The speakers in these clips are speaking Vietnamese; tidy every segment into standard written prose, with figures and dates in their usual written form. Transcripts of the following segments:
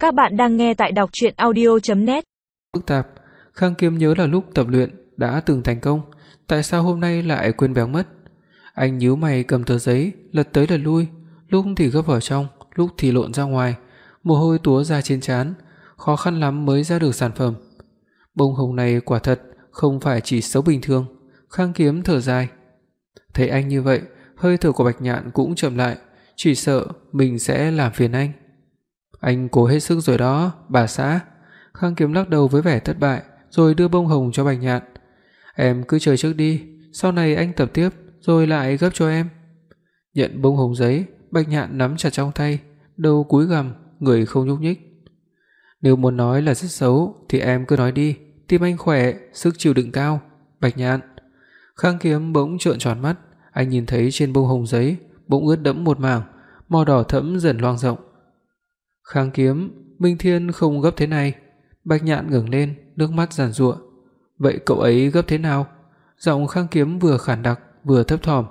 Các bạn đang nghe tại đọc truyện audio.net. Phức tạp, Khang Kiếm nhớ là lúc tập luyện đã từng thành công, tại sao hôm nay lại quên béng mất? Anh nhíu mày cầm tờ giấy, lật tới lật lui, lúc thì gấp vào trong, lúc thì lộn ra ngoài, mồ hôi túa ra trên trán, khó khăn lắm mới ra được sản phẩm. Bông hồng này quả thật không phải chỉ xấu bình thường, Khang Kiếm thở dài. Thấy anh như vậy, hơi thở của Bạch Nhạn cũng chậm lại, chỉ sợ mình sẽ làm phiền anh. Anh cố hết sức rồi đó, bà xã. Khang Kiếm lắc đầu với vẻ thất bại, rồi đưa bông hồng cho Bạch Nhạn. Em cứ chơi trước đi, sau này anh tập tiếp rồi lại gấp cho em. Nhận bông hồng giấy, Bạch Nhạn nắm chặt trong tay, đầu cúi gằm, người không nhúc nhích. Nếu muốn nói là rất xấu thì em cứ nói đi, tim anh khỏe, sức chịu đựng cao. Bạch Nhạn. Khang Kiếm bỗng trợn tròn mắt, anh nhìn thấy trên bông hồng giấy bỗng ướt đẫm một mảng, màu đỏ thẫm dần loang rộng. Khang Kiếm, Minh Thiên không gấp thế này. Bạch Nhạn ngẩng lên, nước mắt giàn giụa. Vậy cậu ấy gấp thế nào? Giọng Khang Kiếm vừa khản đặc vừa thấp thỏm.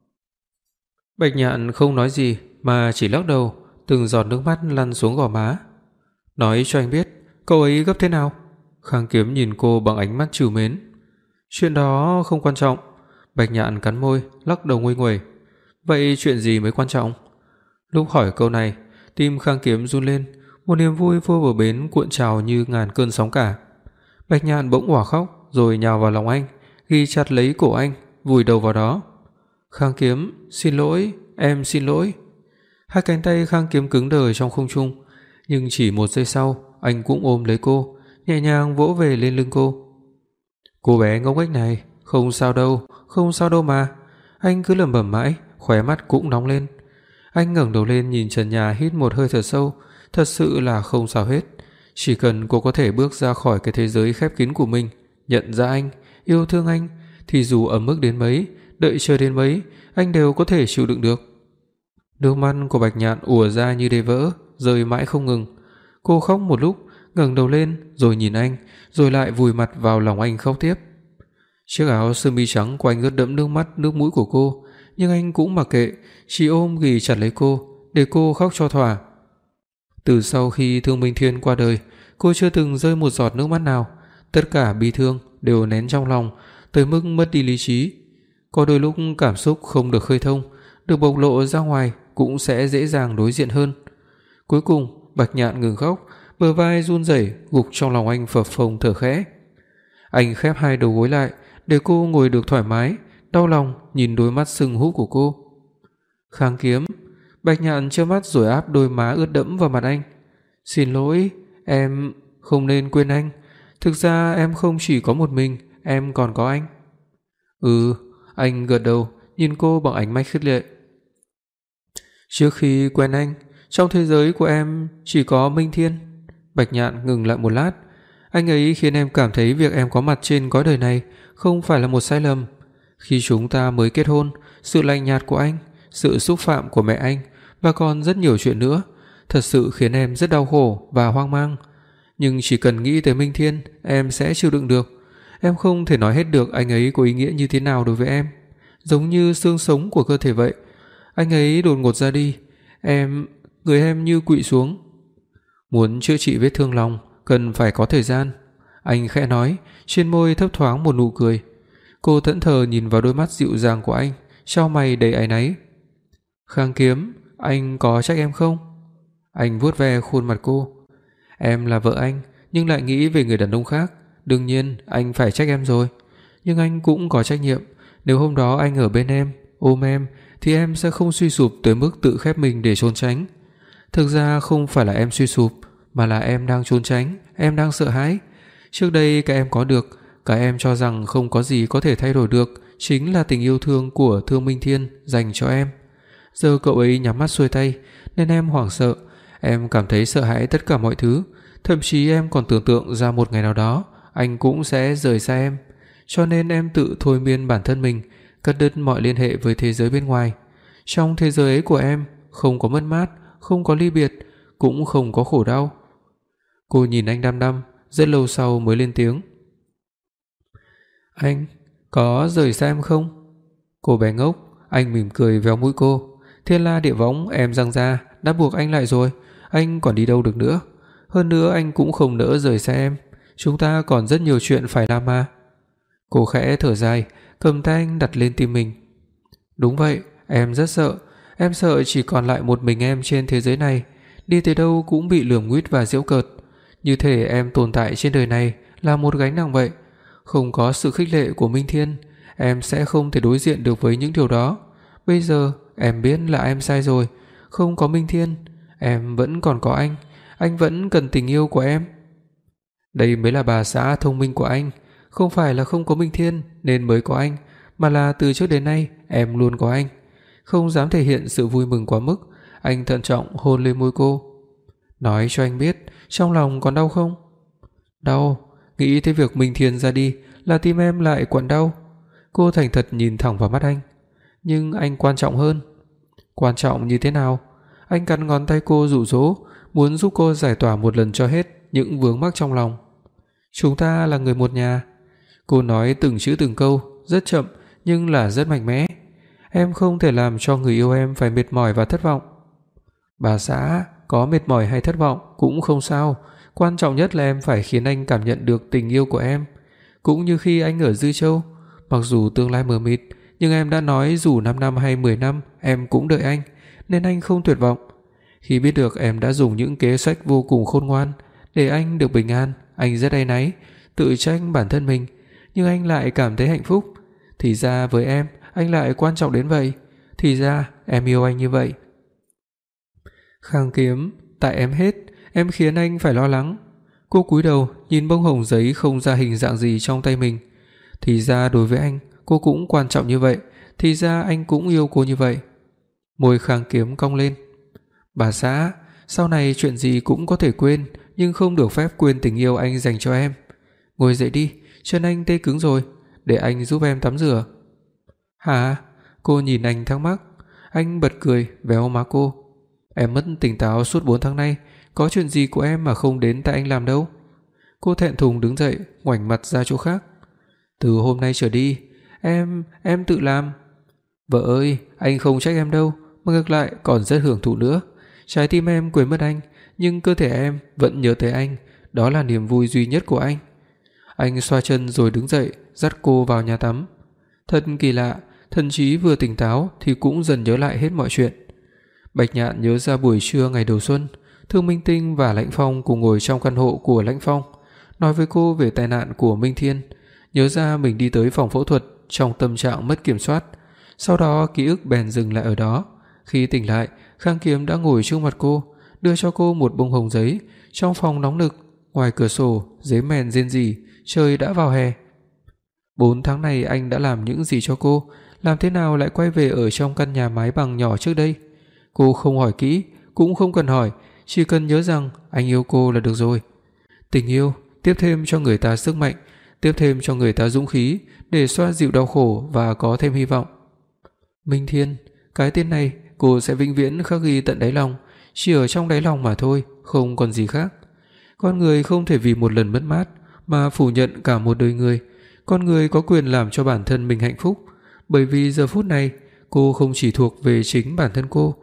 Bạch Nhạn không nói gì mà chỉ lắc đầu, từng giọt nước mắt lăn xuống gò má. Nói cho anh biết, cậu ấy gấp thế nào? Khang Kiếm nhìn cô bằng ánh mắt trìu mến. Chuyện đó không quan trọng. Bạch Nhạn cắn môi, lắc đầu nguây nguẩy. Vậy chuyện gì mới quan trọng? Lúc hỏi câu này, tim Khang Kiếm run lên, một niềm vui vô bờ bến cuộn trào như ngàn cơn sóng cả. Bạch Nhạn bỗng òa khóc, rồi nhào vào lòng anh, ghi chặt lấy cổ anh, vùi đầu vào đó. Khang Kiếm, xin lỗi, em xin lỗi. Hai cánh tay Khang Kiếm cứng đờ trong không trung, nhưng chỉ một giây sau, anh cũng ôm lấy cô, nhẹ nhàng vỗ về lên lưng cô. Cô bé ngốc nghếch này, không sao đâu mà. Anh cứ lẩm bẩm mãi, khóe mắt cũng nóng lên. Anh ngẩng đầu lên nhìn trần nhà, hít một hơi thật sâu, thật sự là không sao hết. Chỉ cần cô có thể bước ra khỏi cái thế giới khép kín của mình, nhận ra anh, yêu thương anh, thì dù ấm ức đến mấy, đợi chờ đến mấy, anh đều có thể chịu đựng được. Nước mắt của Bạch Nhạn ùa ra như đê vỡ, rơi mãi không ngừng. Cô khóc một lúc, ngẩng đầu lên, rồi nhìn anh, rồi lại vùi mặt vào lòng anh khóc tiếp. Chiếc áo sơ mi trắng của anh ướt đẫm nước mắt nước mũi của cô, nhưng anh cũng mặc kệ, chỉ ôm ghì chặt lấy cô, để cô khóc cho thỏa. Từ sau khi Thương Minh Thiên qua đời, cô chưa từng rơi một giọt nước mắt nào, tất cả bi thương đều nén trong lòng, tới mức mất đi lý trí. Có đôi lúc cảm xúc không được khơi thông, được bộc lộ ra ngoài cũng sẽ dễ dàng đối diện hơn. Cuối cùng, Bạch Nhạn ngừng khóc, bờ vai run rẩy, gục trong lòng anh phập phồng thở khẽ. Anh khép hai đầu gối lại để cô ngồi được thoải mái, đau lòng nhìn đôi mắt sưng húp của cô. Khang Kiếm. Bạch Nhạn trơ mắt rồi áp đôi má ướt đẫm vào mặt anh. Xin lỗi, em không nên quên anh. Thực ra em không chỉ có một mình, em còn có anh. Anh gật đầu, nhìn cô bằng ánh mắt khích lệ. Trước khi quen anh, trong thế giới của em chỉ có Minh Thiên. Bạch Nhạn ngừng lại một lát. Anh ấy khiến em cảm thấy việc em có mặt trên cõi đời này không phải là một sai lầm. Khi chúng ta mới kết hôn, sự lạnh nhạt của anh, sự xúc phạm của mẹ anh và còn rất nhiều chuyện nữa, thật sự khiến em rất đau khổ và hoang mang. Nhưng chỉ cần nghĩ tới Minh Thiên, em sẽ chịu đựng được. Em không thể nói hết được anh ấy có ý nghĩa như thế nào đối với em, giống như xương sống của cơ thể vậy. Anh ấy đột ngột ra đi, người em như quỵ xuống. Muốn chữa trị vết thương lòng cần phải có thời gian, anh khẽ nói, trên môi thấp thoáng một nụ cười. Cô thẫn thờ nhìn vào đôi mắt dịu dàng của anh, chau mày đầy áy náy. Khang Kiếm, anh có trách em không? Anh vuốt ve khuôn mặt cô. Em là vợ anh, nhưng lại nghĩ về người đàn ông khác, đương nhiên anh phải trách em rồi. Nhưng anh cũng có trách nhiệm, nếu hôm đó anh ở bên em, ôm em, thì em sẽ không suy sụp tới mức tự khép mình để trốn tránh. Thực ra không phải là em suy sụp, mà là em đang trốn tránh, em đang sợ hãi. Trước đây cái em có được, cái em cho rằng không có gì có thể thay đổi được, chính là tình yêu thương của Thương Minh Thiên dành cho em. Giờ cậu ấy nhắm mắt xuôi tay, nên em hoảng sợ. Em cảm thấy sợ hãi tất cả mọi thứ, thậm chí em còn tưởng tượng ra một ngày nào đó anh cũng sẽ rời xa em. Cho nên em tự thôi miên bản thân mình, cắt đứt mọi liên hệ với thế giới bên ngoài. Trong thế giới ấy của em không có mất mát, không có ly biệt, cũng không có khổ đau. Cô nhìn anh đăm đăm, rất lâu sau mới lên tiếng. Anh có rời xa em không? Cô bé ngốc. Anh mỉm cười véo mũi cô. Thiên la địa võng em giăng ra đã buộc anh lại rồi, anh còn đi đâu được nữa. Hơn nữa anh cũng không nỡ rời xa em, chúng ta còn rất nhiều chuyện phải làm mà." Cô khẽ thở dài, cầm tay anh đặt lên tim mình. "Đúng vậy, em rất sợ. Em sợ chỉ còn lại một mình em trên thế giới này, đi tới đâu cũng bị lườm nguýt và giễu cợt. Như thể em tồn tại trên đời này là một gánh nặng vậy. Không có sự khích lệ của Minh Thiên, em sẽ không thể đối diện được với những điều đó. Bây giờ em biết là em sai rồi, không có Minh Thiên, em vẫn còn có anh vẫn cần tình yêu của em." Đây mới là bà xã thông minh của anh, không phải là không có Minh Thiên nên mới có anh, mà là từ trước đến nay em luôn có anh. Không dám thể hiện sự vui mừng quá mức, anh thận trọng hôn lên môi cô. "Nói cho anh biết, trong lòng còn đau không?" "Đau, nghĩ tới việc Minh Thiên ra đi là tim em lại quặn đau." Cô thành thật nhìn thẳng vào mắt anh. "Nhưng anh quan trọng hơn." "Quan trọng như thế nào?" Anh cắn ngón tay cô dụ dỗ, muốn giúp cô giải tỏa một lần cho hết những vướng mắc trong lòng. "Chúng ta là người một nhà." Cô nói từng chữ từng câu, rất chậm nhưng là rất mạnh mẽ. "Em không thể làm cho người yêu em phải mệt mỏi và thất vọng." "Bà xã, có mệt mỏi hay thất vọng cũng không sao, quan trọng nhất là em phải khiến anh cảm nhận được tình yêu của em. Cũng như khi anh ở Dư Châu, mặc dù tương lai mờ mịt, nhưng em đã nói dù 5 năm hay 10 năm em cũng đợi anh, nên anh không tuyệt vọng. Khi biết được em đã dùng những kế sách vô cùng khôn ngoan để anh được bình an, anh rất áy náy, tự trách bản thân mình, nhưng anh lại cảm thấy hạnh phúc. Thì ra với em, anh lại quan trọng đến vậy. Thì ra em yêu anh như vậy." "Khang Kiếm, tại em hết, em khiến anh phải lo lắng." Cô cúi đầu nhìn bông hồng giấy không ra hình dạng gì trong tay mình. Thì ra đối với anh, cô cũng quan trọng như vậy, thì ra anh cũng yêu cô như vậy. Môi Khang Kiếm cong lên. "Bà xã, sau này chuyện gì cũng có thể quên, nhưng không được phép quên tình yêu anh dành cho em. Ngồi dậy đi, chân anh tê cứng rồi, để anh giúp em tắm rửa." "Hả?" Cô nhìn anh thắc mắc. Anh bật cười véo má cô. "Em mất tỉnh táo suốt 4 tháng nay, có chuyện gì của em mà không đến tại anh làm đâu." Cô thẹn thùng đứng dậy, ngoảnh mặt ra chỗ khác. "Từ hôm nay trở đi, em tự làm." "Vợ ơi, anh không trách em đâu, mà ngược lại còn rất hưởng thụ nữa. Trái tim em quên mất anh, nhưng cơ thể em vẫn nhớ tới anh, đó là niềm vui duy nhất của anh." Anh xoa chân rồi đứng dậy, dắt cô vào nhà tắm. Thật kỳ lạ, thậm chí vừa tỉnh táo thì cũng dần nhớ lại hết mọi chuyện. Bạch Nhạn nhớ ra buổi trưa ngày đầu xuân, Thương Minh Tinh và Lãnh Phong cùng ngồi trong căn hộ của Lãnh Phong, nói với cô về tai nạn của Minh Thiên, nhớ ra mình đi tới phòng phẫu thuật trong tâm trạng mất kiểm soát. Sau đó ký ức bèn dừng lại ở đó. Khi tỉnh lại, Khang Kiếm đã ngồi trước mặt cô, đưa cho cô một bông hồng giấy. Trong phòng nóng nực, ngoài cửa sổ giấy mèn rên rỉ, trời đã vào hè. 4 tháng này anh đã làm những gì cho cô, làm thế nào lại quay về ở trong căn nhà mái bằng nhỏ trước đây? Cô không hỏi kỹ, cũng không cần hỏi, chỉ cần nhớ rằng anh yêu cô là được rồi. Tình yêu tiếp thêm cho người ta sức mạnh, tiếp thêm cho người ta dũng khí để xoa dịu đau khổ và có thêm hy vọng. Minh Thiên, cái tên này cô sẽ vĩnh viễn khắc ghi tận đáy lòng, chỉ ở trong đáy lòng mà thôi, không còn gì khác. Con người không thể vì một lần mất mát mà phủ nhận cả một đời người. Con người có quyền làm cho bản thân mình hạnh phúc, bởi vì giờ phút này cô không chỉ thuộc về chính bản thân cô.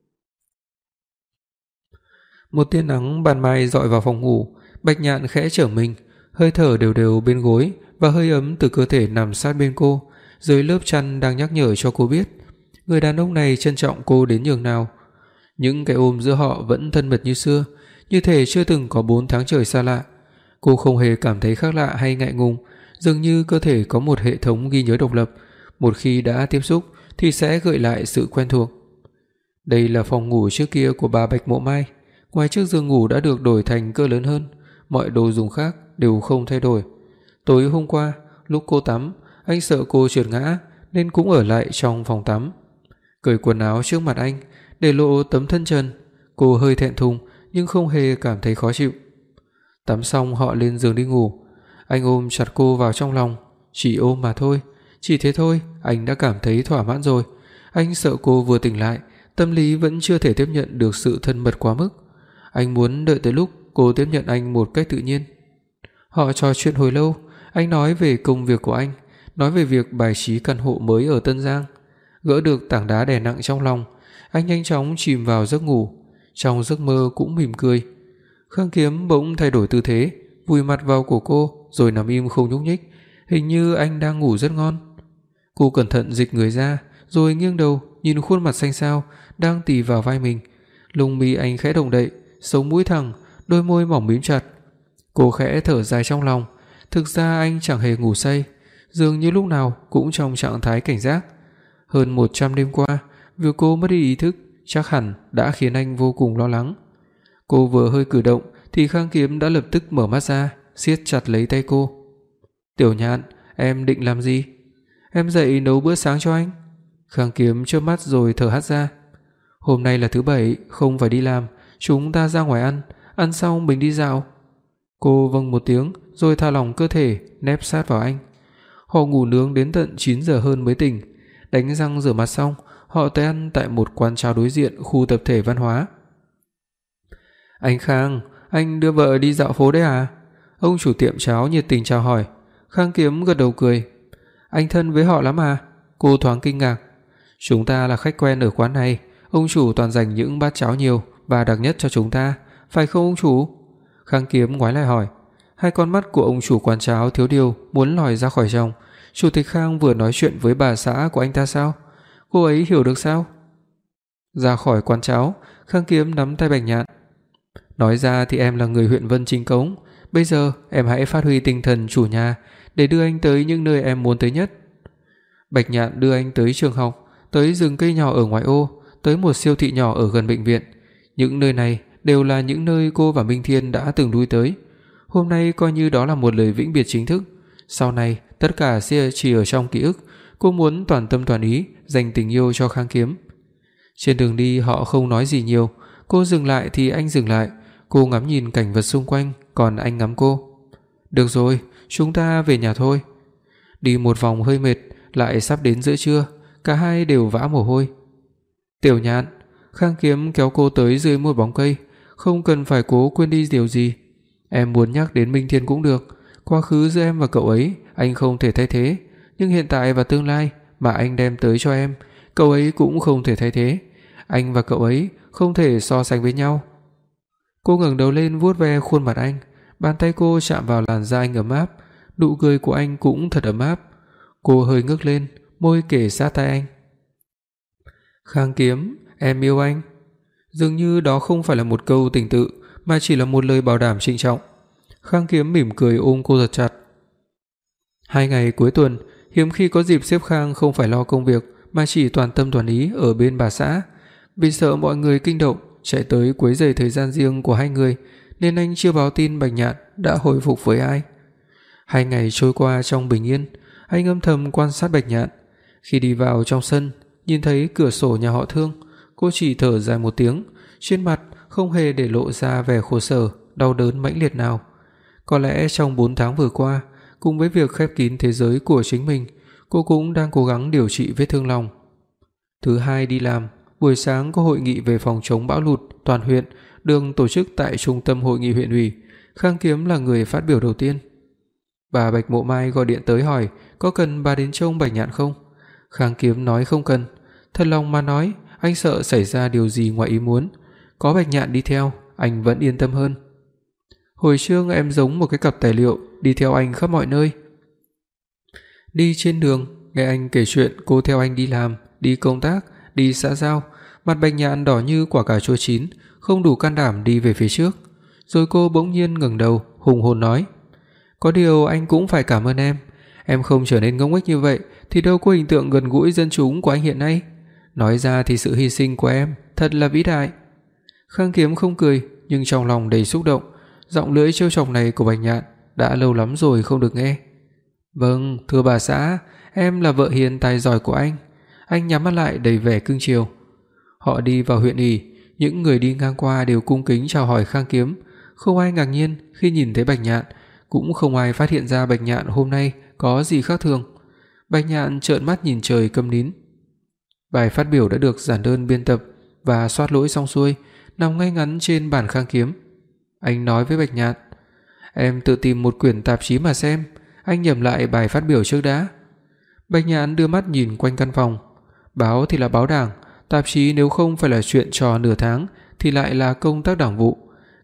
Một tia nắng ban mai rọi vào phòng ngủ, Bạch Nhạn khẽ trở mình, hơi thở đều đều bên gối và hơi ấm từ cơ thể nằm sát bên cô, dưới lớp chăn đang nhắc nhở cho cô biết người đàn ông này trân trọng cô đến nhường nào. Những cái ôm giữa họ vẫn thân mật như xưa, như thể chưa từng có 4 tháng trời xa lạ. Cô không hề cảm thấy khác lạ hay ngại ngùng, dường như cơ thể có một hệ thống ghi nhớ độc lập, một khi đã tiếp xúc thì sẽ gợi lại sự quen thuộc. Đây là phòng ngủ trước kia của bà Bạch Mộ Mai, ngoài chiếc giường ngủ đã được đổi thành cỡ lớn hơn, mọi đồ dùng khác đều không thay đổi. Tối hôm qua, lúc cô tắm, anh sợ cô trượt ngã nên cũng ở lại trong phòng tắm. Cởi quần áo trước mặt anh, để lộ tấm thân trần, cô hơi thẹn thùng nhưng không hề cảm thấy khó chịu. Tắm xong họ lên giường đi ngủ. Anh ôm chặt cô vào trong lòng, chỉ ôm mà thôi, chỉ thế thôi, anh đã cảm thấy thỏa mãn rồi. Anh sợ cô vừa tỉnh lại, tâm lý vẫn chưa thể tiếp nhận được sự thân mật quá mức. Anh muốn đợi tới lúc cô tiếp nhận anh một cách tự nhiên. Họ trò chuyện hồi lâu, anh nói về công việc của anh, nói về việc bài trí căn hộ mới ở Tân Giang. Gỡ được tảng đá đè nặng trong lòng, anh nhanh chóng chìm vào giấc ngủ, trong giấc mơ cũng mỉm cười. Khang Kiếm bỗng thay đổi tư thế, vùi mặt vào cổ cô rồi nằm im không nhúc nhích, hình như anh đang ngủ rất ngon. Cô cẩn thận dịch người ra, rồi nghiêng đầu nhìn khuôn mặt xanh xao đang tì vào vai mình. Lông mi anh khẽ động đậy, sống mũi thẳng, đôi môi mỏng mím chặt. Cô khẽ thở dài trong lòng, thực ra anh chẳng hề ngủ say, dường như lúc nào cũng trong trạng thái cảnh giác. Hơn 100 đêm qua, việc cô mất đi ý thức chắc hẳn đã khiến anh vô cùng lo lắng. Cô vừa hơi cử động thì Khang Kiếm đã lập tức mở mắt ra, siết chặt lấy tay cô. "Tiểu Nhạn, em định làm gì?" "Em dậy nấu bữa sáng cho anh." Khang Kiếm chớp mắt rồi thở hắt ra. "Hôm nay là thứ Bảy, không phải đi làm, chúng ta ra ngoài ăn xong mình đi dạo." Cô vâng một tiếng rồi thả lỏng cơ thể, nép sát vào anh. Họ ngủ nướng đến tận 9 giờ hơn mới tỉnh. Đánh răng rửa mặt xong, họ tới ăn tại một quán cháo đối diện khu tập thể văn hóa. "Anh Khang, anh đưa vợ đi dạo phố đấy à?" Ông chủ tiệm cháo nhiệt tình chào hỏi. Khang Kiếm gật đầu cười. "Anh thân với họ lắm à?" Cô thoáng kinh ngạc. "Chúng ta là khách quen ở quán này, ông chủ toàn dành những bát cháo nhiều và đặc nhất cho chúng ta, phải không ông chủ?" Khang Kiếm ngoái lại hỏi. Hai con mắt của ông chủ quán cháo thiếu điều muốn lòi ra khỏi trong. Chủ tịch Khang vừa nói chuyện với bà xã của anh ta sao? Cô ấy hiểu được sao? Ra khỏi quán cháo, Khang Kiếm nắm tay Bạch Nhạn. "Nói ra thì em là người huyện Vân chính cống, bây giờ em hãy phát huy tinh thần chủ nhà để đưa anh tới những nơi em muốn tới nhất." Bạch Nhạn đưa anh tới trường học, tới rừng cây nhỏ ở ngoại ô, tới một siêu thị nhỏ ở gần bệnh viện. Những nơi này đều là những nơi cô và Minh Thiên đã từng lui tới. Hôm nay coi như đó là một lời vĩnh biệt chính thức. Sau này tất cả sẽ chỉ ở trong ký ức. Cô muốn toàn tâm toàn ý dành tình yêu cho Khang Kiếm. Trên đường đi họ không nói gì nhiều. Cô dừng lại thì anh dừng lại. Cô ngắm nhìn cảnh vật xung quanh, còn anh ngắm cô. "Được rồi, chúng ta về nhà thôi." Đi một vòng hơi mệt, lại sắp đến giữa trưa, cả hai đều vã mồ hôi. "Tiểu Nhạn." Khang Kiếm kéo cô tới dưới một bóng cây. "Không cần phải cố quên đi điều gì. Em muốn nhắc đến Minh Thiên cũng được. Quá khứ giữa em và cậu ấy anh không thể thay thế, nhưng hiện tại và tương lai mà anh đem tới cho em, cậu ấy cũng không thể thay thế. Anh và cậu ấy không thể so sánh với nhau." Cô ngẩng đầu lên vuốt ve khuôn mặt anh, bàn tay cô chạm vào làn da anh ấm áp, nụ cười của anh cũng thật ấm áp. Cô hơi ngước lên, môi kề sát tai anh. "Khang Kiếm, em yêu anh." Dường như đó không phải là một câu tình tự, mà chỉ là một lời bảo đảm trịnh trọng. Khang Kiếm mỉm cười ôm cô thật chặt. 2 ngày cuối tuần, hiếm khi có dịp Sếp Khang không phải lo công việc mà chỉ toàn tâm toàn ý ở bên bà xã. Vì sợ mọi người kinh động chạy tới quấy rầy thời gian riêng của hai người, nên anh chưa báo tin Bạch Nhạn đã hồi phục với ai. 2 ngày trôi qua trong bình yên, anh âm thầm quan sát Bạch Nhạn. Khi đi vào trong sân, nhìn thấy cửa sổ nhà họ Thương, cô chỉ thở dài một tiếng, trên mặt không hề để lộ ra vẻ khổ sở, đau đớn mãnh liệt nào. Có lẽ trong 4 tháng vừa qua, cùng với việc khép kín thế giới của chính mình, cô cũng đang cố gắng điều trị vết thương lòng. Thứ Hai đi làm, buổi sáng có hội nghị về phòng chống bão lụt toàn huyện được tổ chức tại trung tâm hội nghị huyện ủy. Khang Kiếm là người phát biểu đầu tiên. Bà Bạch Mộ Mai gọi điện tới hỏi có cần bà đến trông Bạch Nhạn không. Khang Kiếm nói không cần. Thật lòng mà nói, anh sợ xảy ra điều gì ngoài ý muốn. Có Bạch Nhạn đi theo, anh vẫn yên tâm hơn. Hồi trước em giống một cái cặp tài liệu đi theo anh khắp mọi nơi. Đi trên đường, nghe anh kể chuyện cô theo anh đi làm, đi công tác, đi xã giao, mặt Bạch Nhạn đỏ như quả cà chua chín, không đủ can đảm đi về phía trước. Rồi cô bỗng nhiên ngẩng đầu, hùng hồn nói: "Có điều anh cũng phải cảm ơn em không trở nên ngốc nghếch như vậy thì đâu có hình tượng gần gũi dân chúng của anh hiện nay. Nói ra thì sự hy sinh của em thật là vĩ đại." Khang Kiếm không cười, nhưng trong lòng đầy xúc động. Giọng lưỡi trêu chọc này của Bạch Nhạn đã lâu lắm rồi không được nghe. "Vâng, thưa bà xã, em là vợ hiền tài giỏi của anh." Anh nhắm mắt lại đầy vẻ cưng chiều. Họ đi vào huyện ủy, những người đi ngang qua đều cung kính chào hỏi Khang Kiếm. Không ai ngạc nhiên khi nhìn thấy Bạch Nhạn, cũng không ai phát hiện ra Bạch Nhạn hôm nay có gì khác thường. Bạch Nhạn trợn mắt nhìn trời câm nín. Bài phát biểu đã được giản đơn biên tập và soát lỗi xong xuôi, nằm ngay ngắn trên bàn Khang Kiếm. Anh nói với Bạch Nhạn: "Em tự tìm một quyển tạp chí mà xem, anh nhẩm lại bài phát biểu trước đã." Bạch Nhạn đưa mắt nhìn quanh căn phòng. Báo thì là báo đảng, tạp chí nếu không phải là chuyện trò nửa tháng thì lại là công tác đảng vụ.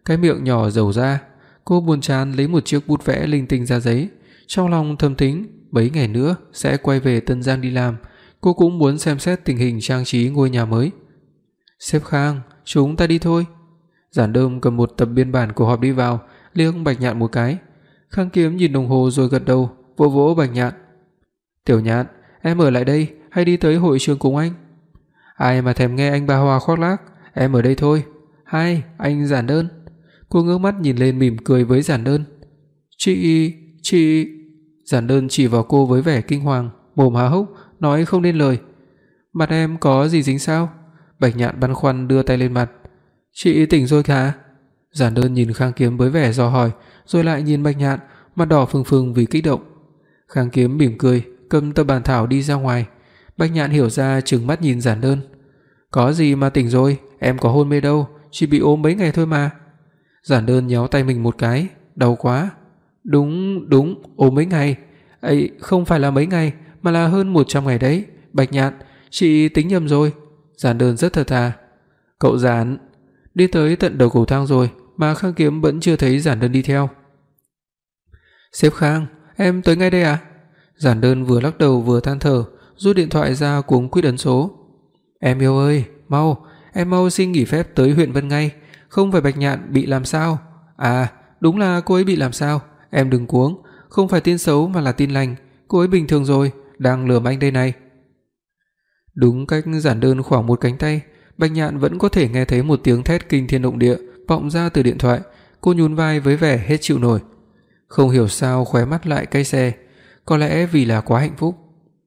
cái miệng nhỏ dầu ra. Cô buồn chán lấy một chiếc bút vẽ linh tinh ra giấy, trong lòng thầm tính mấy ngày nữa sẽ quay về Tân Giang đi làm, cô cũng muốn xem xét tình hình trang trí ngôi nhà mới. "Sếp Khang, chúng ta đi thôi." Giản Đơm cầm một tập biên bản cuộc họp đi vào, liếc Bạch Nhạn một cái. Khang Kiếm nhìn đồng hồ rồi gật đầu, vỗ vỗ Bạch Nhạn. "Tiểu Nhạn, em ở lại đây hay đi tới hội trường cùng anh?" "Ai mà thèm nghe anh ba hoa khoác lác, em ở đây thôi." "Hai, anh Giản Đơn." Cô ngước mắt nhìn lên mỉm cười với Giản Đơn. Chị..." Giản Đơn chỉ vào cô với vẻ kinh hoàng, mồm há hốc, nói không nên lời. "Mặt em có gì dính sao?" Bạch Nhạn băn khoăn đưa tay lên mặt. "Chị tỉnh rồi hả?" Giản Đơn nhìn Khang Kiếm với vẻ dò hỏi, rồi lại nhìn Bạch Nhạn, mặt đỏ phừng phừng vì kích động. Khang Kiếm mỉm cười, cầm tập bản thảo đi ra ngoài. Bạch Nhạn hiểu ra, trừng mắt nhìn Giản Đơn. "Có gì mà tỉnh rồi, em có hôn mê đâu, chỉ bị ốm mấy ngày thôi mà." Giản Đơn nhéo tay mình một cái, "Đau quá." Đúng, ốm mấy ngày. Ấy, không phải là mấy ngày, mà là hơn 100 ngày đấy. Bạch Nhạn, chị tính nhầm rồi." Giản Đơn rất thật thà. "Cậu Giản." Đi tới tận đầu cầu thang rồi mà Khang Kiếm vẫn chưa thấy Giản Đơn đi theo. "Sếp Khang, em tới ngay đây à?" Giản Đơn vừa lắc đầu vừa than thở, rút điện thoại ra cuống quýt ấn số. "Em yêu ơi, em mau xin nghỉ phép tới huyện Vân ngay, không phải Bạch Nhạn bị làm sao?" "À, đúng là cô ấy bị làm sao, em đừng cuống, không phải tin xấu mà là tin lành, cô ấy bình thường rồi, đang lườm anh đây này." Đúng cách Giản Đơn khoảng một cánh tay, Bạch Nhạn vẫn có thể nghe thấy một tiếng thét kinh thiên động địa vọng ra từ điện thoại. Cô nhún vai với vẻ hết chịu nổi. Không hiểu sao khóe mắt lại cay xè, có lẽ vì là quá hạnh phúc.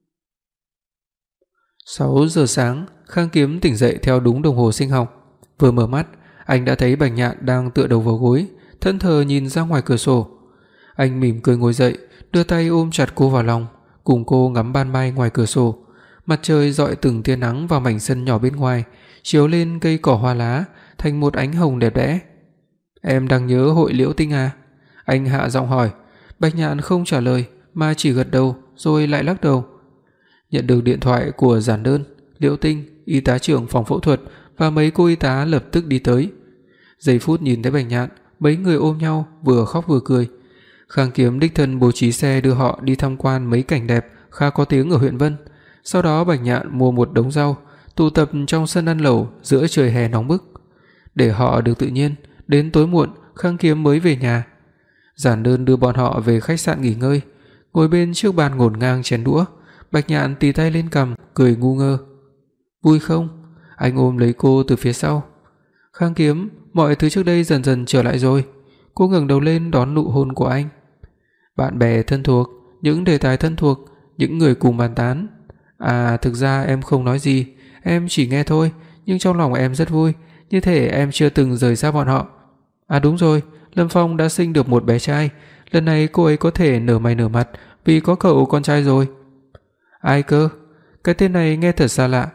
6 giờ sáng, Khang Kiếm tỉnh dậy theo đúng đồng hồ sinh học. Vừa mở mắt, anh đã thấy Bạch Nhạn đang tựa đầu vào gối, thẫn thờ nhìn ra ngoài cửa sổ. Anh mỉm cười ngồi dậy, đưa tay ôm chặt cô vào lòng, cùng cô ngắm ban mai ngoài cửa sổ. Mặt trời rọi từng tia nắng vào mảnh sân nhỏ bên ngoài, chiếu lên cây cỏ hoa lá thành một ánh hồng đẹp đẽ. "Em đang nhớ hội Liễu Tinh à?" Anh hạ giọng hỏi. Bạch Nhạn không trả lời mà chỉ gật đầu rồi lại lắc đầu. Nhận được điện thoại của Giản Đơn, Liễu Tinh, y tá trưởng phòng phẫu thuật và mấy cô y tá lập tức đi tới. Giây phút nhìn thấy Bạch Nhạn, mấy người ôm nhau vừa khóc vừa cười. Khang Kiếm đích thân bố trí xe đưa họ đi tham quan mấy cảnh đẹp khá có tiếng ở huyện Vân. Sau đó Bạch Nhạn mua một đống rau, tụ tập trong sân ăn lẩu giữa trời hè nóng bức. Để họ được tự nhiên, đến tối muộn Khang Kiếm mới về nhà. Giản Đơn đưa bọn họ về khách sạn nghỉ ngơi, ngồi bên chiếc bàn ngổn ngang chén đũa. Bạch Nhạn tì tay lên cằm, cười ngu ngơ. "Vui không?" Anh ôm lấy cô từ phía sau. "Khang Kiếm, mọi thứ trước đây dần dần trở lại rồi." Cô ngẩng đầu lên đón nụ hôn của anh. "Bạn bè thân thuộc, những đề tài thân thuộc, những người cùng bàn tán." "À, thực ra em không nói gì, em chỉ nghe thôi, nhưng trong lòng em rất vui, như thể em chưa từng rời xa bọn họ. À đúng rồi, Lâm Phong đã sinh được một bé trai, lần này cô ấy có thể nở mày nở mặt vì có cậu con trai rồi." "Ai cơ? Cái tên này nghe thật xa lạ."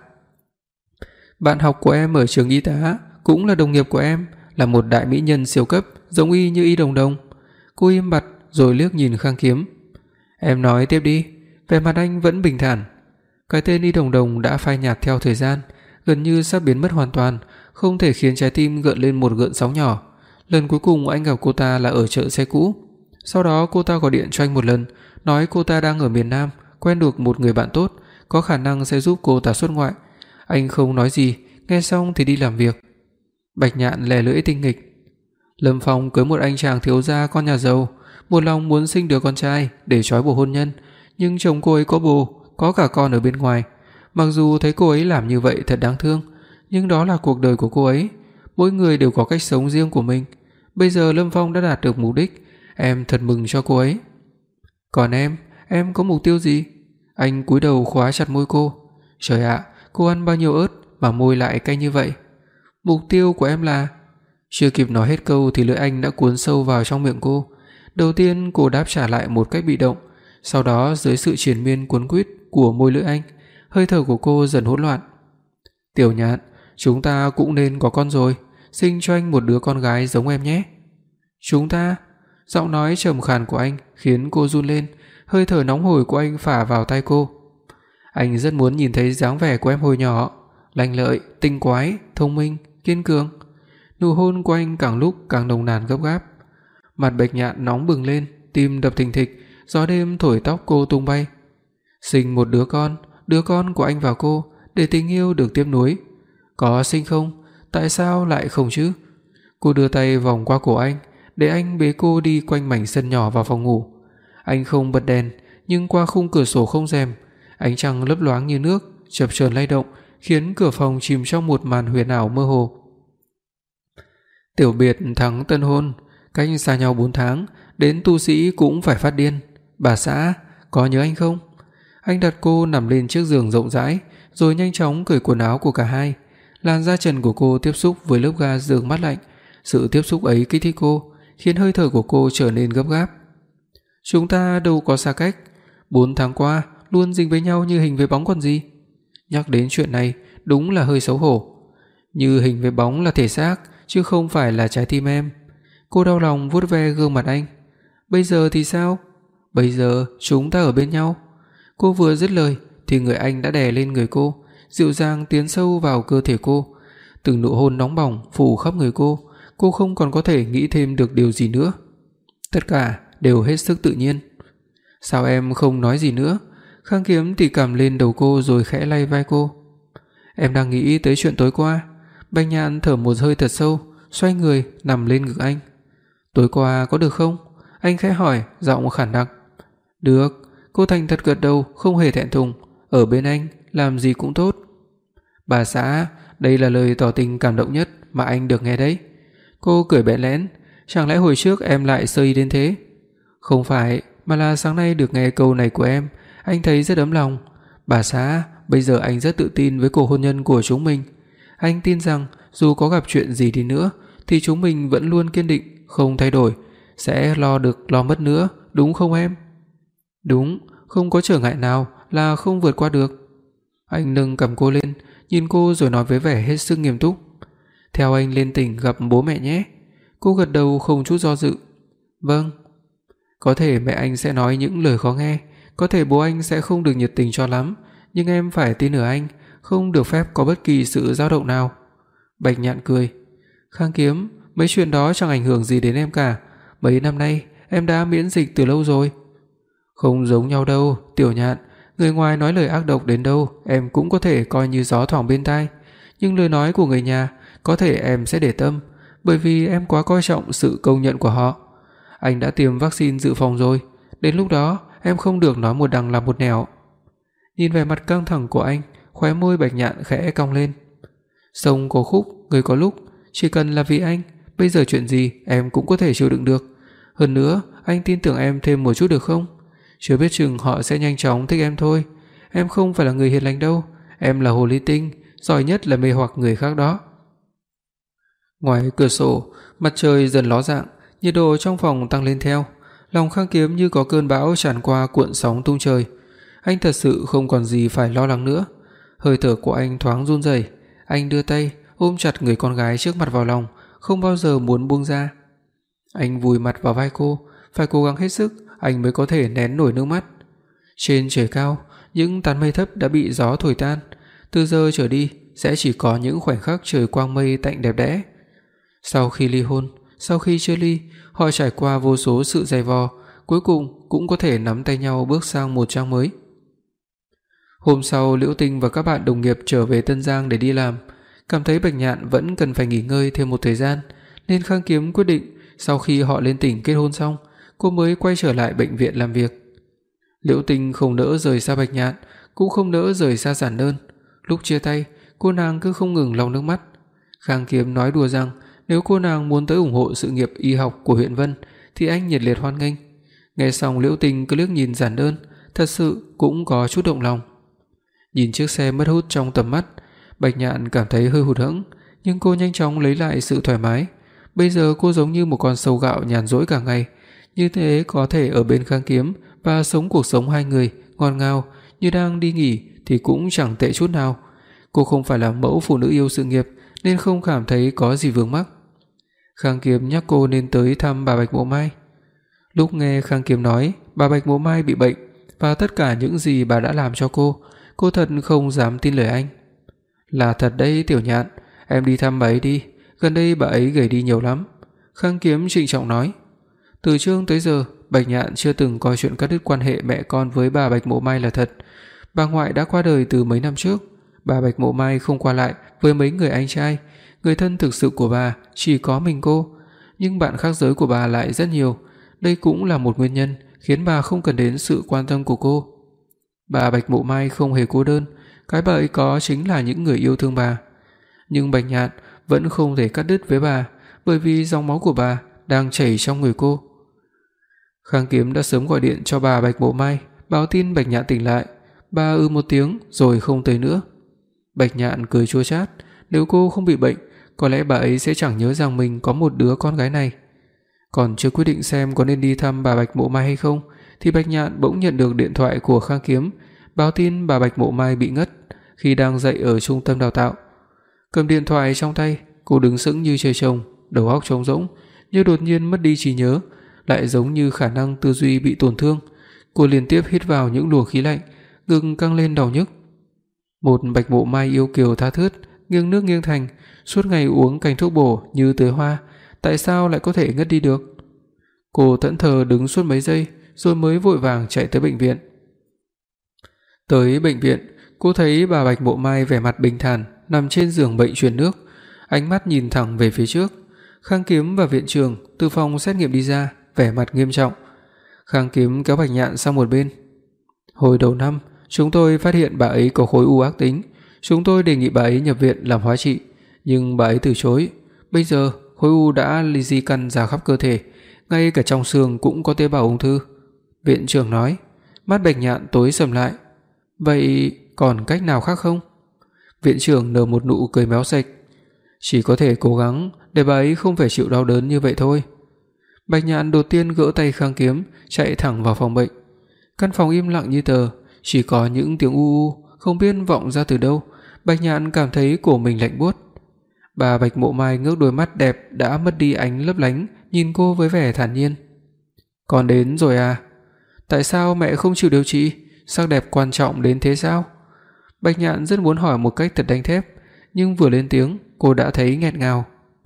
"Bạn học của em ở trường y tá, cũng là đồng nghiệp của em, là một đại mỹ nhân siêu cấp, giống y như Y Đồng Đồng." Cô im bặt rồi liếc nhìn Khang Kiếm. "Em nói tiếp đi." Vẻ mặt anh vẫn bình thản. Cái tên Y Đồng Đồng đã phai nhạt theo thời gian, gần như sắp biến mất hoàn toàn, không thể khiến trái tim gợn lên một gợn sóng nhỏ. Lần cuối cùng anh gặp cô ta là ở chợ xe cũ. Sau đó cô ta gọi điện cho anh một lần, nói cô ta đang ở miền Nam, quen được một người bạn tốt, có khả năng sẽ giúp cô ta xuất ngoại. Anh không nói gì, nghe xong thì đi làm việc. Bạch Nhạn lè lưỡi tinh nghịch. Lâm Phong cưới một anh chàng thiếu gia con nhà giàu, một lòng muốn sinh đứa con trai để trói buộc hôn nhân, nhưng chồng cô ấy có bồ, có cả con ở bên ngoài. Mặc dù thấy cô ấy làm như vậy thật đáng thương, nhưng đó là cuộc đời của cô ấy, mỗi người đều có cách sống riêng của mình. Bây giờ Lâm Phong đã đạt được mục đích, em thật mừng cho cô ấy. Còn em có mục tiêu gì? Anh cúi đầu khóa chặt môi cô. Trời ạ, cô ăn bao nhiêu ớt mà môi lại cay như vậy? Mục tiêu của em là... Chưa kịp nói hết câu thì lưỡi anh đã cuốn sâu vào trong miệng cô. Đầu tiên cô đáp trả lại một cách bị động, sau đó dưới sự triền miên cuốn quýt của môi lưỡi anh, hơi thở của cô dần hỗn loạn. Tiểu Nhạn, chúng ta cũng nên có con rồi, sinh cho anh một đứa con gái giống em nhé. Chúng ta? Giọng nói trầm khàn của anh khiến cô run lên, hơi thở nóng hổi của anh phả vào tai cô. Anh rất muốn nhìn thấy dáng vẻ của em hồi nhỏ, lanh lợi, tinh quái, thông minh, kiên cường. Nụ hôn của anh càng lúc càng nồng nàn gấp gáp. Mặt Bạch Nhạn nóng bừng lên, tim đập thình thịch, gió đêm thổi tóc cô tung bay. Sinh một đứa con của anh và cô, để tình yêu được tiếp nối. Có sinh không? Tại sao lại không chứ? Cô đưa tay vòng qua cổ anh, để anh bế cô đi quanh mảnh sân nhỏ vào phòng ngủ. Anh không bật đèn, nhưng qua khung cửa sổ không rèm, ánh trăng lấp loáng như nước, chập chờn lay động, khiến cửa phòng chìm trong một màn huyền ảo mơ hồ. Tiểu biệt thắng tân hôn, cách xa nhau 4 tháng, đến tu sĩ cũng phải phát điên. Bà xã, có nhớ anh không? Anh đặt cô nằm lên chiếc giường rộng rãi, rồi nhanh chóng cởi quần áo của cả hai. Làn da trần của cô tiếp xúc với lớp ga giường mát lạnh, sự tiếp xúc ấy kích thích cô, khiến hơi thở của cô trở nên gấp gáp. Chúng ta đâu có xa cách, 4 tháng qua luôn dính với nhau như hình với bóng còn gì. Nhắc đến chuyện này đúng là hơi xấu hổ. Như hình với bóng là thể xác, chứ không phải là trái tim em. Cô đau lòng vuốt ve gương mặt anh. Bây giờ thì sao? Bây giờ chúng ta ở bên nhau. Cô vừa dứt lời thì người anh đã đè lên người cô, dịu dàng tiến sâu vào cơ thể cô. Từng nụ hôn nóng bỏng phủ khắp người cô không còn có thể nghĩ thêm được điều gì nữa. Tất cả đều hết sức tự nhiên. Sao em không nói gì nữa? Khang Kiếm tỉ cảm lên đầu cô rồi khẽ lay vai cô. Em đang nghĩ tới chuyện tối qua. Bạch Nhạn thở một hơi thật sâu, xoay người nằm lên ngực anh. Tối qua có được không? Anh khẽ hỏi, giọng khản đặc. Được. Cô thành thật gật đầu, không hề thẹn thùng. Ở bên anh làm gì cũng tốt. Bà xã, đây là lời tỏ tình cảm động nhất mà anh được nghe đấy. Cô cười bẽn lẽn. Chẳng lẽ hồi trước em lại sơ ý đến thế? Không phải, mà là sáng nay được nghe câu này của em, anh thấy rất ấm lòng. Bà xã, bây giờ anh rất tự tin với cuộc hôn nhân của chúng mình. Anh tin rằng dù có gặp chuyện gì đi nữa thì chúng mình vẫn luôn kiên định, không thay đổi, sẽ lo được lo mất nữa, đúng không em? Đúng, không có trở ngại nào là không vượt qua được. Anh nâng cầm cô lên, nhìn cô rồi nói với vẻ hết sức nghiêm túc. Theo anh lên tỉnh gặp bố mẹ nhé. Cô gật đầu không chút do dự. Vâng. Có thể mẹ anh sẽ nói những lời khó nghe, có thể bố anh sẽ không được nhiệt tình cho lắm, nhưng em phải tin ở anh, không được phép có bất kỳ sự dao động nào. Bạch Nhạn cười. Khang Kiếm, mấy chuyện đó chẳng ảnh hưởng gì đến em cả. Mấy năm nay em đã miễn dịch từ lâu rồi. Không giống nhau đâu, Tiểu Nhạn. Người ngoài nói lời ác độc đến đâu em cũng có thể coi như gió thoảng bên tai, nhưng lời nói của người nhà có thể em sẽ để tâm, bởi vì em quá coi trọng sự công nhận của họ. Anh đã tiêm vaccine dự phòng rồi, đến lúc đó em không được nói một đằng làm một nẻo. Nhìn vẻ mặt căng thẳng của anh, khóe môi Bạch Nhạn khẽ cong lên. Sông có khúc, người có lúc, chỉ cần là vì anh, bây giờ chuyện gì em cũng có thể chịu đựng được. Hơn nữa, anh tin tưởng em thêm một chút được không? Chưa biết chừng họ sẽ nhanh chóng thích em thôi. Em không phải là người hiền lành đâu, em là hồ ly tinh, giỏi nhất là mê hoặc người khác đó. Ngoài cửa sổ, mặt trời dần ló dạng, nhiệt độ trong phòng tăng lên theo. Lòng Khang Kiếm như có cơn bão tràn qua cuộn sóng tung trời. Anh thật sự không còn gì phải lo lắng nữa. Hơi thở của anh thoáng run rẩy, anh đưa tay ôm chặt người con gái trước mặt vào lòng, không bao giờ muốn buông ra. Anh vùi mặt vào vai cô, phải cố gắng hết sức anh mới có thể nén nổi nước mắt. Trên trời cao, những tán mây thấp đã bị gió thổi tan, từ giờ trở đi sẽ chỉ có những khoảnh khắc trời quang mây tạnh đẹp đẽ. Sau khi ly hôn, sau khi chia ly, họ trải qua vô số sự dày vò, cuối cùng cũng có thể nắm tay nhau bước sang một trang mới. Hôm sau, Liễu Tinh và các bạn đồng nghiệp trở về Tân Giang để đi làm, cảm thấy Bạch Nhạn vẫn cần phải nghỉ ngơi thêm một thời gian, nên Khang Kiếm quyết định sau khi họ lên tỉnh kết hôn xong, cô mới quay trở lại bệnh viện làm việc. Liễu Tinh không nỡ rời xa Bạch Nhạn, cũng không nỡ rời xa Giản Đơn. Lúc chia tay, cô nàng cứ không ngừng lau nước mắt. Khang Kiếm nói đùa rằng nếu cô nàng muốn tới ủng hộ sự nghiệp y học của huyện Vân thì anh nhiệt liệt hoan nghênh. Nghe xong, Liễu Tinh cứ liếc nhìn Giản Đơn, thật sự cũng có chút động lòng. Nhìn chiếc xe mất hút trong tầm mắt, Bạch Nhạn cảm thấy hơi hụt hẫng, nhưng cô nhanh chóng lấy lại sự thoải mái. Bây giờ cô giống như một con sâu gạo nhàn rỗi cả ngày, như thế có thể ở bên Khang Kiếm và sống cuộc sống hai người ngon ngào, như đang đi nghỉ thì cũng chẳng tệ chút nào. Cô không phải là mẫu phụ nữ yêu sự nghiệp nên không cảm thấy có gì vướng mắc. Khang Kiếm nhắc cô nên tới thăm bà Bạch Mộ Mai. Lúc nghe Khang Kiếm nói bà Bạch Mộ Mai bị bệnh và tất cả những gì bà đã làm cho cô thật không dám tin lời anh. Là thật đấy Tiểu Nhạn, em đi thăm bà ấy đi, gần đây bà ấy gầy đi nhiều lắm." Khang Kiếm trịnh trọng nói. Từ trước tới giờ, Bạch Nhạn chưa từng coi chuyện cắt đứt quan hệ mẹ con với bà Bạch Mộ Mai là thật. Bà ngoại đã qua đời từ mấy năm trước, bà Bạch Mộ Mai không qua lại với mấy người anh trai, người thân thực sự của bà chỉ có mình cô, nhưng bạn khác giới của bà lại rất nhiều, đây cũng là một nguyên nhân khiến bà không cần đến sự quan tâm của cô. Bà Bạch Mộ Mai không hề cô đơn, cái bà ấy có chính là những người yêu thương bà. Nhưng Bạch Nhạn vẫn không thể cắt đứt với bà, bởi vì dòng máu của bà đang chảy trong người cô. Khang Kiếm đã sớm gọi điện cho bà Bạch Mộ Mai, báo tin Bạch Nhạn tỉnh lại. Bà một tiếng rồi không tới nữa. Bạch Nhạn cười chua chát, nếu cô không bị bệnh, có lẽ bà ấy sẽ chẳng nhớ rằng mình có một đứa con gái này. Còn chưa quyết định xem có nên đi thăm bà Bạch Mộ Mai hay không, thì Bạch Nhạn bỗng nhận được điện thoại của Khang Kiếm, báo tin bà Bạch Mộ Mai bị ngất khi đang dạy ở trung tâm đào tạo. Cầm điện thoại trong tay, cô đứng sững như trời trồng, đầu óc trống rỗng, như đột nhiên mất đi trí nhớ, lại giống như khả năng tư duy bị tổn thương. Cô liên tiếp hít vào những luồng khí lạnh, ngực căng lên đau nhức. Một Bạch Mộ Mai yêu kiều tha thướt, nghiêng nước nghiêng thành, suốt ngày uống cành thuốc bổ như tưới hoa, tại sao lại có thể ngất đi được? Cô thẫn thờ đứng suốt mấy giây rồi mới vội vàng chạy tới bệnh viện. Tới bệnh viện, cô thấy bà Bạch Mộ Mai vẻ mặt bình thản nằm trên giường bệnh truyền nước, ánh mắt nhìn thẳng về phía trước. Khang Kiếm và viện trưởng từ phòng xét nghiệm đi ra, vẻ mặt nghiêm trọng. Khang Kiếm kéo Bạch Nhạn sang một bên. Hồi đầu năm, chúng tôi phát hiện bà ấy có khối u ác tính, chúng tôi đề nghị bà ấy nhập viện làm hóa trị, nhưng bà ấy từ chối. Bây giờ, khối u đã di căn ra khắp cơ thể, ngay cả trong xương cũng có tế bào ung thư. Viện trưởng nói. Mắt Bạch Nhạn tối sầm lại. Vậy còn cách nào khác không? Viện trưởng nở một nụ cười méo sạch. Chỉ có thể cố gắng để bà ấy không phải chịu đau đớn như vậy thôi. Bạch Nhạn đột nhiên gỡ tay Khang Kiếm, chạy thẳng vào phòng bệnh. Căn phòng im lặng như tờ, chỉ có những tiếng u u không biết vọng ra từ đâu. Bạch Nhạn cảm thấy cổ mình lạnh buốt. Bà Bạch Mộ Mai ngước đôi mắt đẹp đã mất đi ánh lấp lánh, nhìn cô với vẻ thản nhiên. Con đến rồi à? Tại sao mẹ không chịu điều trị? Sắc đẹp quan trọng đến thế sao? Bạch Nhạn rất muốn hỏi một cách thật đanh thép, nhưng vừa lên tiếng, cô đã thấy nghẹn ngào.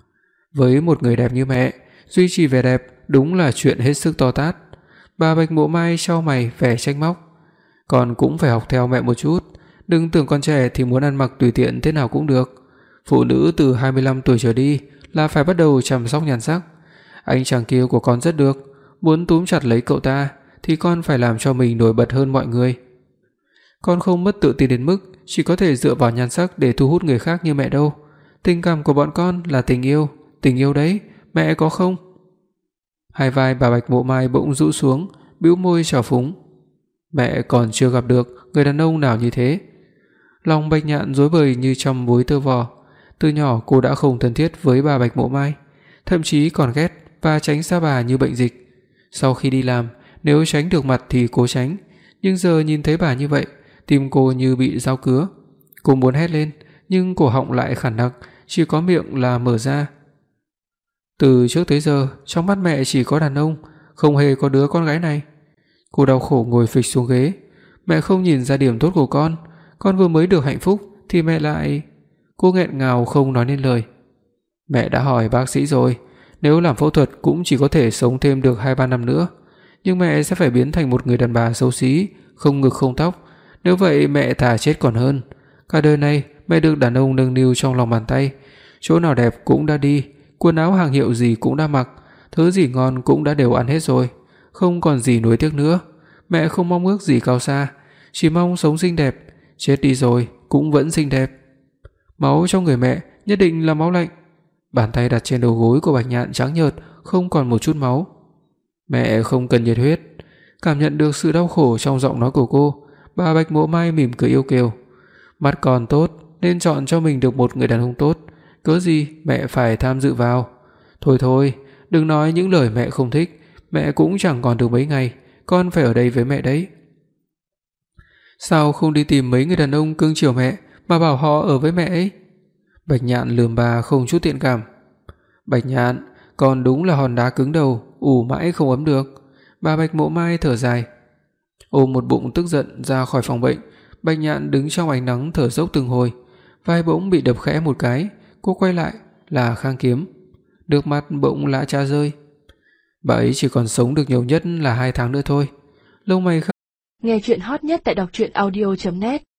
Với một người đẹp như mẹ, duy trì vẻ đẹp đúng là chuyện hết sức to tát. Bà Bạch Mộ Mai chau mày vẻ trách móc. Con cũng phải học theo mẹ một chút, đừng tưởng con trẻ thì muốn ăn mặc tùy tiện thế nào cũng được. Phụ nữ từ 25 tuổi trở đi là phải bắt đầu chăm sóc nhan sắc. Anh chàng kia của con rất được, muốn túm chặt lấy cậu ta thì con phải làm cho mình nổi bật hơn mọi người. Con không mất tự tin đến mức chỉ có thể dựa vào nhan sắc để thu hút người khác như mẹ đâu. Tình cảm của bọn con là tình yêu đấy, mẹ có không? Hai vai bà Bạch Mộ Mai bỗng rũ xuống, bĩu môi trào phúng. Mẹ còn chưa gặp được người đàn ông nào như thế. Lòng Bạch Nhạn rối bời như trong bối tơ vò. Từ nhỏ cô đã không thân thiết với bà Bạch Mộ Mai, thậm chí còn ghét và tránh xa bà như bệnh dịch. Sau khi đi làm, nếu tránh được mặt thì cố tránh, nhưng giờ nhìn thấy bà như vậy, tim cô như bị dao cứa. Cô muốn hét lên, nhưng cổ họng lại khản đặc, chỉ có miệng là mở ra. Từ trước tới giờ, trong mắt mẹ chỉ có đàn ông, không hề có đứa con gái này. Cô đau khổ ngồi phịch xuống ghế. Mẹ không nhìn ra điểm tốt của con vừa mới được hạnh phúc thì mẹ lại... Cô nghẹn ngào không nói nên lời. Mẹ đã hỏi bác sĩ rồi, nếu làm phẫu thuật cũng chỉ có thể sống thêm được 2-3 năm nữa, nhưng mẹ sẽ phải biến thành một người đàn bà xấu xí, không ngực không tóc. Nếu vậy mẹ thà chết còn hơn. Cả đời này mẹ được đàn ông nâng niu trong lòng bàn tay, chỗ nào đẹp cũng đã đi, quần áo hàng hiệu gì cũng đã mặc, thứ gì ngon cũng đã đều ăn hết rồi, không còn gì nuối tiếc nữa. Mẹ không mong ước gì cao xa, chỉ mong sống xinh đẹp, chết đi rồi cũng vẫn xinh đẹp. Máu trong người mẹ nhất định là máu lạnh. Bàn tay đặt trên đầu gối của Bạch Nhạn trắng nhợt, không còn một chút máu. Mẹ không cần nhiệt huyết. Cảm nhận được sự đau khổ trong giọng nói của cô, bà Bạch Mộ Mai mỉm cười yêu kiều. Mắt còn tốt nên chọn cho mình được một người đàn ông tốt, cớ gì mẹ phải tham dự vào. Thôi, đừng nói những lời mẹ không thích, mẹ cũng chẳng còn được mấy ngày, con phải ở đây với mẹ đấy. Sao không đi tìm mấy người đàn ông cưng chiều mẹ mà bảo họ ở với mẹ ấy? Bạch Nhạn lườm bà không chút thiện cảm. Bạch Nhạn, con đúng là hòn đá cứng đầu, ủ mãi không ấm được. Bà Bạch Mộ Mai thở dài. Ôm một bụng tức giận ra khỏi phòng bệnh, Bạch Nhạn đứng trong ánh nắng thở dốc từng hồi, vai bỗng bị đập khẽ một cái, cô quay lại, là Khang Kiếm. Nước mắt bỗng lã chã rơi. Bà ấy chỉ còn sống được nhiều nhất là 2 tháng nữa thôi. Lông mày Nghe truyện hot nhất tại đọc truyện audio net